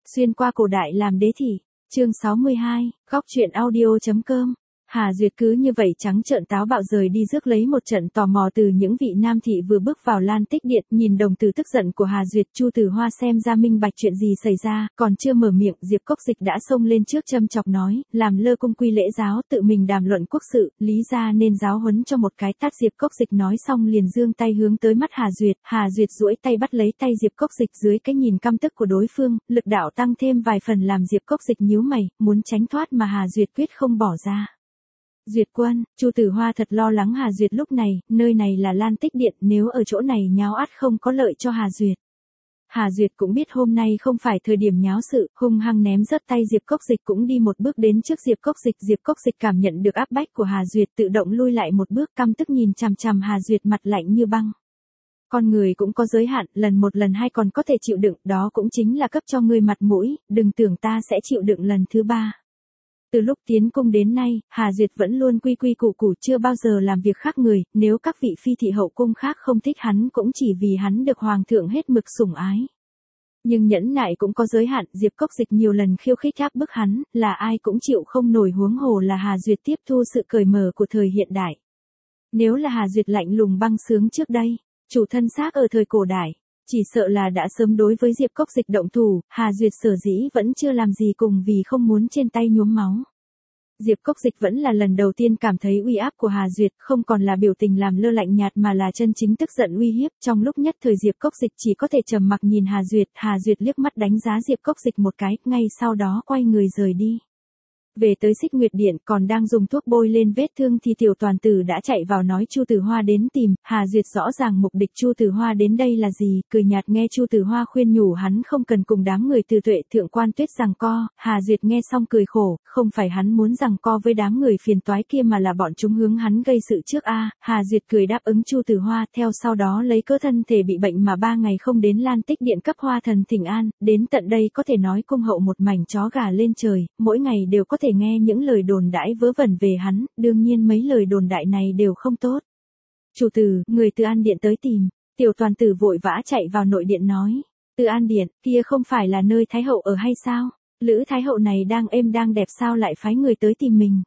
Xuyên qua cổ đại làm đế thị. Chương 62, góc truyện audio.com. Hà Duyệt cứ như vậy trắng trợn táo bạo rời đi rước lấy một trận tò mò từ những vị nam thị vừa bước vào Lan Tích Điện, nhìn đồng tử tức giận của Hà Duyệt. Chu Tử Hoa xem ra minh bạch chuyện gì xảy ra, còn chưa mở miệng, Diệp Cốc Dịch đã xông lên trước châm chọc nói, làm lơ cung quy lễ giáo, tự mình đàm luận quốc sự, lý ra nên giáo huấn cho một cái tát. Diệp Cốc Dịch nói xong liền giương tay hướng tới mắt Hà Duyệt duỗi tay bắt lấy tay Diệp Cốc Dịch. Dưới cái nhìn căm tức của đối phương, lực đạo tăng thêm vài phần làm Diệp Cốc Dịch nhíu mày, muốn tránh thoát mà Hà Duyệt quyết không bỏ ra. Duyệt quân, Chu Tử Hoa thật lo lắng Hà Duyệt lúc này, nơi này là Lan Tích Điện, nếu ở chỗ này nháo ắt không có lợi cho Hà Duyệt. Hà Duyệt cũng biết hôm nay không phải thời điểm nháo sự, hung hăng ném rớt tay Diệp Cốc Dịch, cũng đi một bước đến trước Diệp Cốc Dịch. Diệp Cốc Dịch cảm nhận được áp bách của Hà Duyệt, tự động lui lại một bước, căm tức nhìn chằm chằm Hà Duyệt, mặt lạnh như băng. Con người cũng có giới hạn, lần một lần hai còn có thể chịu đựng, đó cũng chính là cấp cho ngươi mặt mũi, đừng tưởng ta sẽ chịu đựng lần thứ ba. Từ lúc tiến cung đến nay, Hà Duyệt vẫn luôn quy quy củ củ, chưa bao giờ làm việc khác người, nếu các vị phi thị hậu cung khác không thích hắn cũng chỉ vì hắn được hoàng thượng hết mực sủng ái. Nhưng nhẫn nại cũng có giới hạn, Diệp Cốc Dịch nhiều lần khiêu khích áp bức hắn, là ai cũng chịu không nổi, huống hồ là Hà Duyệt tiếp thu sự cởi mở của thời hiện đại. Nếu là Hà Duyệt lạnh lùng băng sướng trước đây, chủ thân xác ở thời cổ đại, chỉ sợ là đã sớm đối với Diệp Cốc Dịch động thủ. Hà Duyệt sở dĩ vẫn chưa làm gì cùng vì không muốn trên tay nhuốm máu. Diệp Cốc Dịch vẫn là lần đầu tiên cảm thấy uy áp của Hà Duyệt, không còn là biểu tình làm lơ lạnh nhạt mà là chân chính tức giận uy hiếp. Trong lúc nhất thời Diệp Cốc Dịch chỉ có thể trầm mặc nhìn Hà Duyệt. Hà Duyệt liếc mắt đánh giá Diệp Cốc Dịch một cái, ngay sau đó quay người rời đi. Về tới Xích Nguyệt Điện, còn đang dùng thuốc bôi lên vết thương thì Tiểu Toàn Tử đã chạy vào nói Chu Tử Hoa đến tìm. Hà Duyệt rõ ràng mục đích Chu Tử Hoa đến đây là gì, cười nhạt nghe Chu Tử Hoa khuyên nhủ hắn không cần cùng đám người Từ Tuệ Thượng Quan Tuyết giằng co. Hà Duyệt nghe xong cười khổ, không phải hắn muốn giằng co với đám người phiền toái kia mà là bọn chúng hướng hắn gây sự trước a. Hà Duyệt cười đáp ứng Chu Tử Hoa, theo sau đó lấy cớ thân thể bị bệnh mà 3 ngày không đến Lan Tích Điện cấp Hoa Thần thỉnh an, đến tận đây có thể nói cung hậu một mảnh chó gà lên trời, mỗi ngày đều có thể nghe những lời đồn đãi vớ vẩn về hắn, đương nhiên mấy lời đồn đại này đều không tốt. Chủ tử, người Từ An Điện tới tìm. Tiểu Toàn Tử vội vã chạy vào nội điện nói, Từ An Điện, kia không phải là nơi Thái hậu ở hay sao? Lữ Thái hậu này đang êm đang đẹp sao lại phái người tới tìm mình?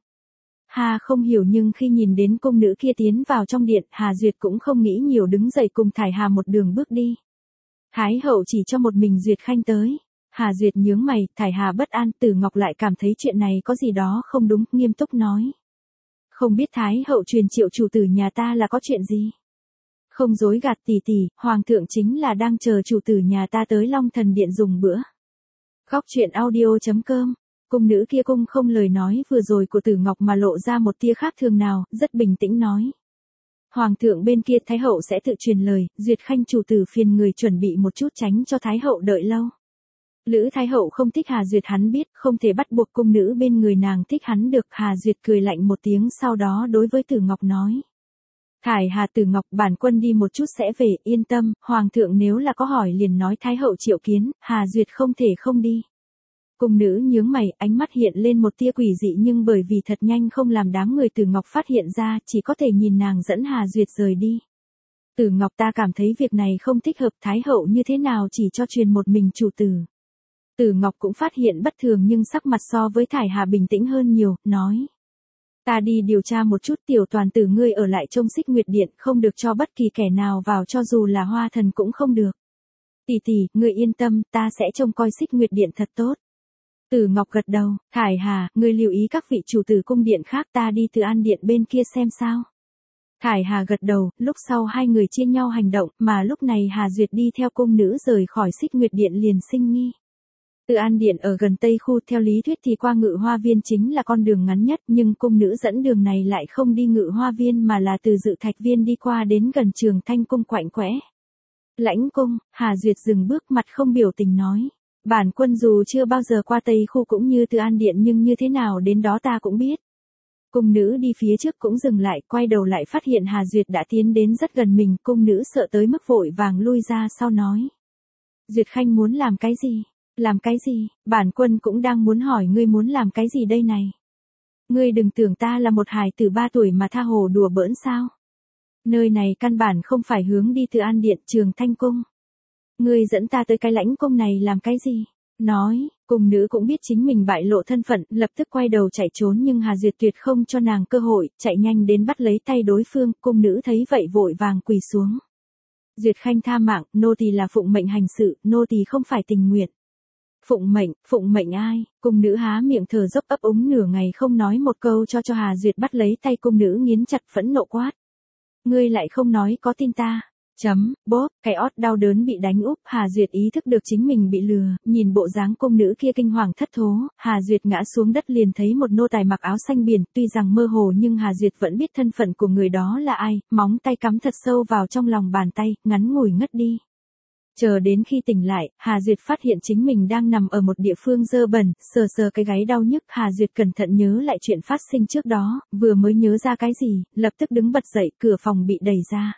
Hà không hiểu, nhưng khi nhìn đến cung nữ kia tiến vào trong điện, Hà Duyệt cũng không nghĩ nhiều, đứng dậy cùng Thải Hà một đường bước đi. Thái hậu chỉ cho một mình Duyệt Khanh tới. Hà Duyệt nhướng mày, Thải Hà bất an. Tử Ngọc lại cảm thấy chuyện này có gì đó không đúng, nghiêm túc nói. Không biết Thái hậu truyền triệu chủ tử nhà ta là có chuyện gì? Không dối gạt tỷ tỷ, hoàng thượng chính là đang chờ chủ tử nhà ta tới Long Thần Điện dùng bữa. Góc truyện audio.com. Cung nữ kia cung không lời nói vừa rồi của Tử Ngọc mà lộ ra một tia khác thường nào, rất bình tĩnh nói. Hoàng thượng bên kia Thái hậu sẽ tự truyền lời, Duyệt Khanh chủ tử phiền người chuẩn bị một chút tránh cho Thái hậu đợi lâu. Lữ Thái hậu không thích Hà Duyệt hắn biết, không thể bắt buộc cung nữ bên người nàng thích hắn được. Hà Duyệt cười lạnh một tiếng, sau đó đối với Tử Ngọc nói. Thải Hà, Tử Ngọc, bản quân đi một chút sẽ về, yên tâm, hoàng thượng nếu là có hỏi liền nói Thái hậu triệu kiến. Hà Duyệt không thể không đi. Cung nữ nhướng mày, ánh mắt hiện lên một tia quỷ dị, nhưng bởi vì thật nhanh không làm đám người Tử Ngọc phát hiện ra, chỉ có thể nhìn nàng dẫn Hà Duyệt rời đi. Tử Ngọc, ta cảm thấy việc này không thích hợp, Thái hậu như thế nào chỉ cho truyền một mình chủ tử. Tử Ngọc cũng phát hiện bất thường nhưng sắc mặt so với Thải Hà bình tĩnh hơn nhiều, nói. Ta đi điều tra một chút. Tiểu Toàn Tử ngươi ở lại trông Xích Nguyệt Điện, không được cho bất kỳ kẻ nào vào, cho dù là Hoa Thần cũng không được. Tỷ tỷ, ngươi yên tâm, ta sẽ trông coi Xích Nguyệt Điện thật tốt. Tử Ngọc gật đầu, Thải Hà, ngươi lưu ý các vị chủ tử cung điện khác, ta đi Từ An Điện bên kia xem sao. Thải Hà gật đầu, lúc sau hai người chia nhau hành động, mà lúc này Hà Duyệt đi theo cung nữ rời khỏi Xích Nguyệt Điện liền sinh nghi. Từ An Điện ở gần Tây Khu, theo lý thuyết thì qua Ngự Hoa Viên chính là con đường ngắn nhất, nhưng cung nữ dẫn đường này lại không đi Ngự Hoa Viên mà là từ Dự Thạch Viên đi qua đến gần Trường Thanh Cung quạnh quẽ. Lãnh cung, Hà Duyệt dừng bước, mặt không biểu tình nói. Bản quân dù chưa bao giờ qua Tây Khu cũng như Từ An Điện, nhưng như thế nào đến đó ta cũng biết. Cung nữ đi phía trước cũng dừng lại, quay đầu lại phát hiện Hà Duyệt đã tiến đến rất gần mình, cung nữ sợ tới mức vội vàng lui ra sau nói. Duyệt Khanh muốn làm cái gì? Làm cái gì? Bản quân cũng đang muốn hỏi ngươi muốn làm cái gì đây này? Ngươi đừng tưởng ta là một hài tử 3 tuổi mà tha hồ đùa bỡn sao? Nơi này căn bản không phải hướng đi Từ An Điện, Trường Thanh Cung. Ngươi dẫn ta tới cái lãnh cung này làm cái gì? nói, cung nữ cũng biết chính mình bại lộ thân phận, lập tức quay đầu chạy trốn nhưng Hà Duyệt tuyệt không cho nàng cơ hội, chạy nhanh đến bắt lấy tay đối phương, cung nữ thấy vậy vội vàng quỳ xuống. Duyệt Khanh tha mạng, nô tỳ là phụng mệnh hành sự, nô tỳ không phải tình nguyện. Phụng mệnh ai? Cung nữ há miệng thở dốc ấp úng nửa ngày không nói một câu cho Hà Duyệt bắt lấy tay cung nữ nghiến chặt phẫn nộ quát. Ngươi lại không nói có tin ta. Bốp, cái ót đau đớn bị đánh úp, Hà Duyệt ý thức được chính mình bị lừa, nhìn bộ dáng cung nữ kia kinh hoàng thất thố, Hà Duyệt ngã xuống đất liền thấy một nô tài mặc áo xanh biển, tuy rằng mơ hồ nhưng Hà Duyệt vẫn biết thân phận của người đó là ai, móng tay cắm thật sâu vào trong lòng bàn tay, ngắn ngủi ngất đi. Chờ đến khi tỉnh lại, Hà Duyệt phát hiện chính mình đang nằm ở một địa phương dơ bẩn, sờ cái gáy đau nhức, Hà Duyệt cẩn thận nhớ lại chuyện phát sinh trước đó, vừa mới nhớ ra cái gì, lập tức đứng bật dậy, cửa phòng bị đẩy ra.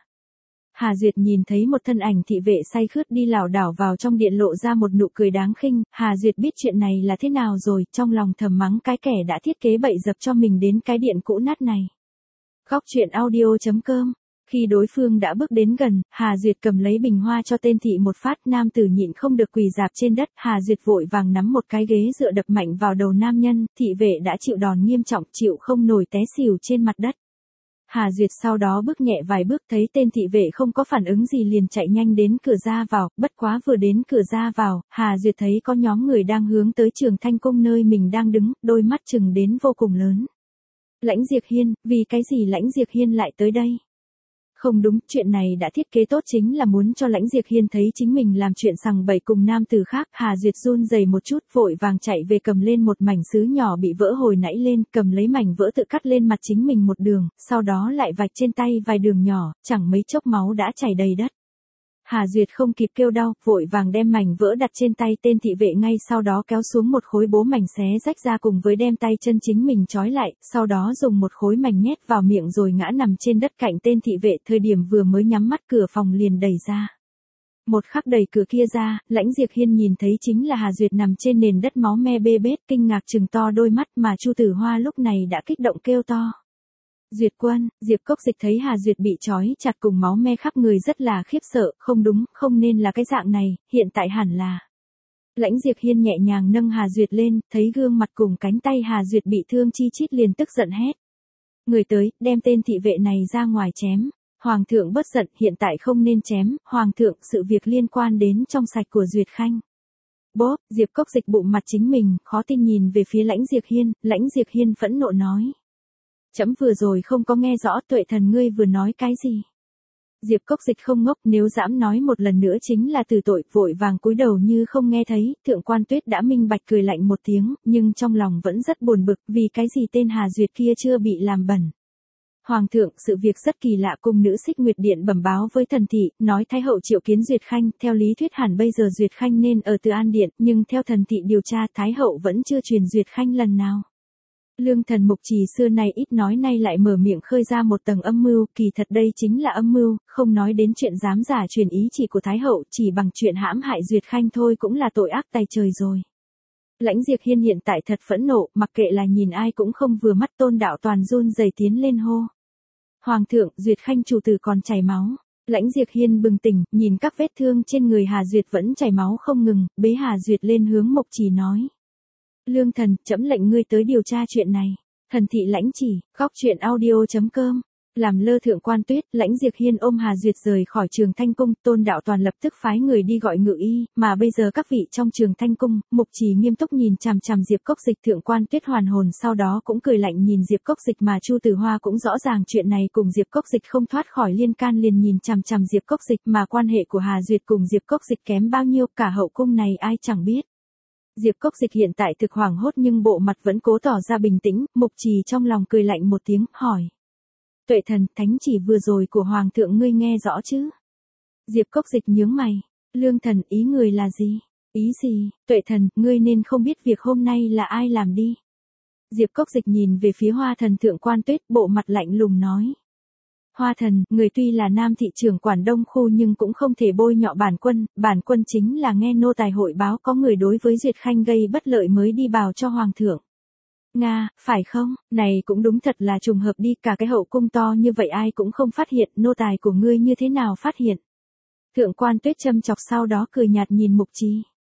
Hà Duyệt nhìn thấy một thân ảnh thị vệ say khướt đi lảo đảo vào trong điện lộ ra một nụ cười đáng khinh, Hà Duyệt biết chuyện này là thế nào rồi, trong lòng thầm mắng cái kẻ đã thiết kế bậy dập cho mình đến cái điện cũ nát này. Góc truyện audio.com. Khi đối phương đã bước đến gần, Hà Duyệt cầm lấy bình hoa cho tên thị một phát, nam tử nhịn không được quỳ rạp trên đất, Hà Duyệt vội vàng nắm một cái ghế dựa đập mạnh vào đầu nam nhân, thị vệ đã chịu đòn nghiêm trọng, chịu không nổi té xỉu trên mặt đất. Hà Duyệt sau đó bước nhẹ vài bước thấy tên thị vệ không có phản ứng gì liền chạy nhanh đến cửa ra vào, bất quá vừa đến cửa ra vào, Hà Duyệt thấy có nhóm người đang hướng tới Trường Thanh Cung nơi mình đang đứng, đôi mắt chừng đến vô cùng lớn. Lãnh Diệp Hiên, vì cái gì Lãnh Diệp Hiên lại tới đây? Không đúng, chuyện này đã thiết kế tốt chính là muốn cho Lãnh Diệp Hiên thấy chính mình làm chuyện sằng bậy cùng nam tử khác. Hà Duyệt run rẩy một chút, vội vàng chạy về cầm lên một mảnh sứ nhỏ bị vỡ hồi nãy lên, cầm lấy mảnh vỡ tự cắt lên mặt chính mình một đường, sau đó lại vạch trên tay vài đường nhỏ, chẳng mấy chốc máu đã chảy đầy đất. Hà Duyệt không kịp kêu đau, vội vàng đem mảnh vỡ đặt trên tay tên thị vệ, ngay sau đó kéo xuống một khối bố mảnh xé rách ra cùng với đem tay chân chính mình trói lại, sau đó dùng một khối mảnh nhét vào miệng rồi ngã nằm trên đất cạnh tên thị vệ, thời điểm vừa mới nhắm mắt cửa phòng liền đẩy ra. Một khắc đẩy cửa kia ra, Lãnh Diệp Hiên nhìn thấy chính là Hà Duyệt nằm trên nền đất máu me bê bết, kinh ngạc trừng to đôi mắt, mà Chu Tử Hoa lúc này đã kích động kêu to. Duyệt quân, Diệp Cốc Dịch thấy Hà Duyệt bị trói chặt cùng máu me khắp người rất là khiếp sợ, không đúng, không nên là cái dạng này, hiện tại hẳn là. Lãnh Diệp Hiên nhẹ nhàng nâng Hà Duyệt lên, thấy gương mặt cùng cánh tay Hà Duyệt bị thương chi chít liền tức giận hét. Người tới, đem tên thị vệ này ra ngoài chém. Hoàng thượng bất giận, hiện tại không nên chém, Hoàng thượng, sự việc liên quan đến trong sạch của Duyệt Khanh. Bốp, Diệp Cốc Dịch bụng mặt chính mình, khó tin nhìn về phía Lãnh Diệp Hiên, Lãnh Diệp Hiên phẫn nộ nói. Chấm vừa rồi không có nghe rõ, Tuệ thần ngươi vừa nói cái gì. Diệp Cốc Dịch không ngốc, nếu dãm nói một lần nữa chính là từ tội, vội vàng cúi đầu như không nghe thấy. Thượng quan Tuyết đã minh bạch cười lạnh một tiếng, nhưng trong lòng vẫn rất buồn bực, vì cái gì tên Hà Duyệt kia chưa bị làm bẩn. Hoàng thượng, sự việc rất kỳ lạ, cung nữ Xích Nguyệt Điện bẩm báo với thần thị, nói Thái hậu triệu kiến Duyệt Khanh, theo lý thuyết hẳn bây giờ Duyệt Khanh nên ở Từ An Điện, nhưng theo thần thị điều tra Thái hậu vẫn chưa truyền Duyệt Khanh lần nào. Lương thần Mục Trì xưa nay ít nói nay lại mở miệng khơi ra một tầng âm mưu, kỳ thật đây chính là âm mưu, không nói đến chuyện dám giả truyền ý chỉ của Thái hậu, chỉ bằng chuyện hãm hại Duyệt Khanh thôi cũng là tội ác tày trời rồi. Lãnh Diệp Hiên hiện tại thật phẫn nộ, mặc kệ là nhìn ai cũng không vừa mắt, Tôn Đạo Toàn run rẩy tiến lên hô. Hoàng thượng, Duyệt Khanh chủ tử còn chảy máu. Lãnh Diệp Hiên bừng tỉnh, nhìn các vết thương trên người Hà Duyệt vẫn chảy máu không ngừng, bế Hà Duyệt lên hướng Mục Trì nói. Lương thần, trẫm lệnh ngươi tới điều tra chuyện này. Thần thị lãnh chỉ, góc truyện audio.com. Làm lơ Thượng quan Tuyết, Lãnh Diệp Hiên ôm Hà Duyệt rời khỏi Trường Thanh Cung, Tôn Đạo Toàn lập tức phái người đi gọi ngự y, mà bây giờ các vị trong Trường Thanh Cung, Mục Trì nghiêm túc nhìn chằm chằm Diệp Cốc Dịch. Thượng quan Tuyết hoàn hồn sau đó cũng cười lạnh nhìn Diệp Cốc Dịch, mà Chu Tử Hoa cũng rõ ràng chuyện này cùng Diệp Cốc Dịch không thoát khỏi liên can, liền nhìn chằm chằm Diệp Cốc Dịch, mà quan hệ của Hà Duyệt cùng Diệp Cốc Dịch kém bao nhiêu cả hậu cung này ai chẳng biết. Diệp Cốc Dịch hiện tại thực hoảng hốt nhưng bộ mặt vẫn cố tỏ ra bình tĩnh, Mục Trì trong lòng cười lạnh một tiếng, hỏi. Tuệ thần, thánh chỉ vừa rồi của Hoàng thượng ngươi nghe rõ chứ? Diệp Cốc Dịch nhướng mày. Lương thần, ý người là gì? Ý gì? Tuệ thần, ngươi nên không biết việc hôm nay là ai làm đi. Diệp Cốc Dịch nhìn về phía Hoa thần Thượng quan Tuyết, bộ mặt lạnh lùng nói. Hoa thần, người tuy là nam thị trưởng quản Đông Khu nhưng cũng không thể bôi nhọ bản quân chính là nghe nô tài hội báo có người đối với Duyệt Khanh gây bất lợi mới đi bào cho Hoàng thượng. Nga, phải không? Này cũng đúng thật là trùng hợp đi, cả cái hậu cung to như vậy ai cũng không phát hiện, nô tài của ngươi như thế nào phát hiện? Thượng quan Tuyết châm chọc sau đó cười nhạt nhìn Mục Trì.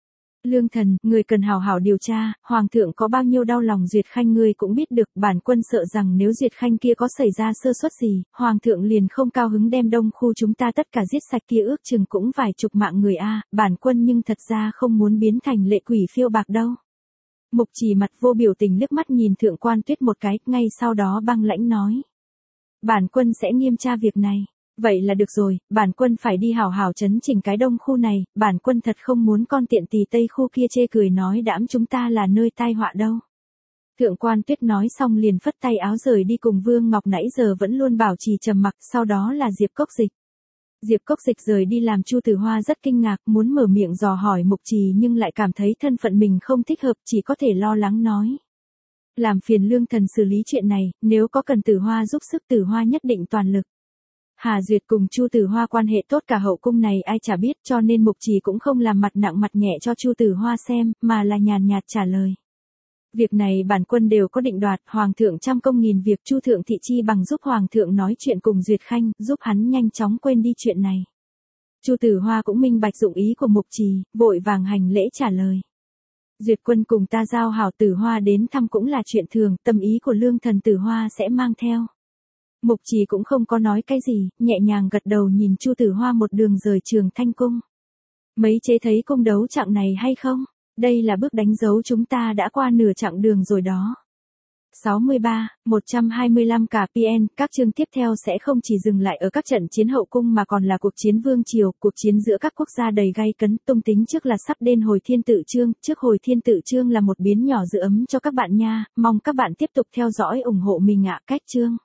Lương Thần, người cần hào hảo điều tra, Hoàng thượng có bao nhiêu đau lòng Duyệt Khanh ngươi cũng biết được, bản quân sợ rằng nếu Duyệt Khanh kia có xảy ra sơ suất gì, Hoàng thượng liền không cao hứng đem đông khu chúng ta tất cả giết sạch kia ước chừng cũng vài chục mạng người a, bản quân nhưng thật ra không muốn biến thành lệ quỷ phiêu bạc đâu. Mục Trì mặt vô biểu tình liếc mắt nhìn Thượng Quan Tuyết một cái, ngay sau đó băng lãnh nói. Bản quân sẽ nghiêm tra việc này. Vậy là được rồi, bản quân phải đi hảo hảo chấn chỉnh cái đông khu này, bản quân thật không muốn con tiện tỳ tây khu kia chê cười nói đãm chúng ta là nơi tai họa đâu. Thượng Quan Tuyết nói xong liền phất tay áo rời đi cùng Vương Ngọc nãy giờ vẫn luôn bảo trì trầm mặc, sau đó là Diệp Cốc Dịch. Diệp Cốc Dịch rời đi làm Chu Tử Hoa rất kinh ngạc, muốn mở miệng dò hỏi Mục Trì nhưng lại cảm thấy thân phận mình không thích hợp, chỉ có thể lo lắng nói. Làm phiền Lương Thần xử lý chuyện này, nếu có cần Tử Hoa giúp sức Tử Hoa nhất định toàn lực. Hà Duyệt cùng Chu Tử Hoa quan hệ tốt cả hậu cung này ai chả biết, cho nên Mục Trì cũng không làm mặt nặng mặt nhẹ cho Chu Tử Hoa xem, mà là nhàn nhạt trả lời. Việc này bản quân đều có định đoạt, Hoàng thượng trăm công nghìn việc, Chu thượng thị chi bằng giúp Hoàng thượng nói chuyện cùng Duyệt Khanh, giúp hắn nhanh chóng quên đi chuyện này. Chu Tử Hoa cũng minh bạch dụng ý của Mục Trì, vội vàng hành lễ trả lời. Duyệt quân cùng ta giao hảo, Tử Hoa đến thăm cũng là chuyện thường, tâm ý của Lương Thần Tử Hoa sẽ mang theo. Mục Trì cũng không có nói cái gì, nhẹ nhàng gật đầu nhìn Chu Tử Hoa một đường rời Trường Thanh Cung. Mấy chế thấy cung đấu chặng này hay không? Đây là bước đánh dấu chúng ta đã qua nửa chặng đường rồi đó. 63, 125 KPN, các chương tiếp theo sẽ không chỉ dừng lại ở các trận chiến hậu cung mà còn là cuộc chiến vương triều, cuộc chiến giữa các quốc gia đầy gay cấn, tung tính trước là sắp đến hồi thiên tự chương, trước hồi thiên tự chương là một biến nhỏ giữ ấm cho các bạn nha, mong các bạn tiếp tục theo dõi ủng hộ mình ạ, cách chương.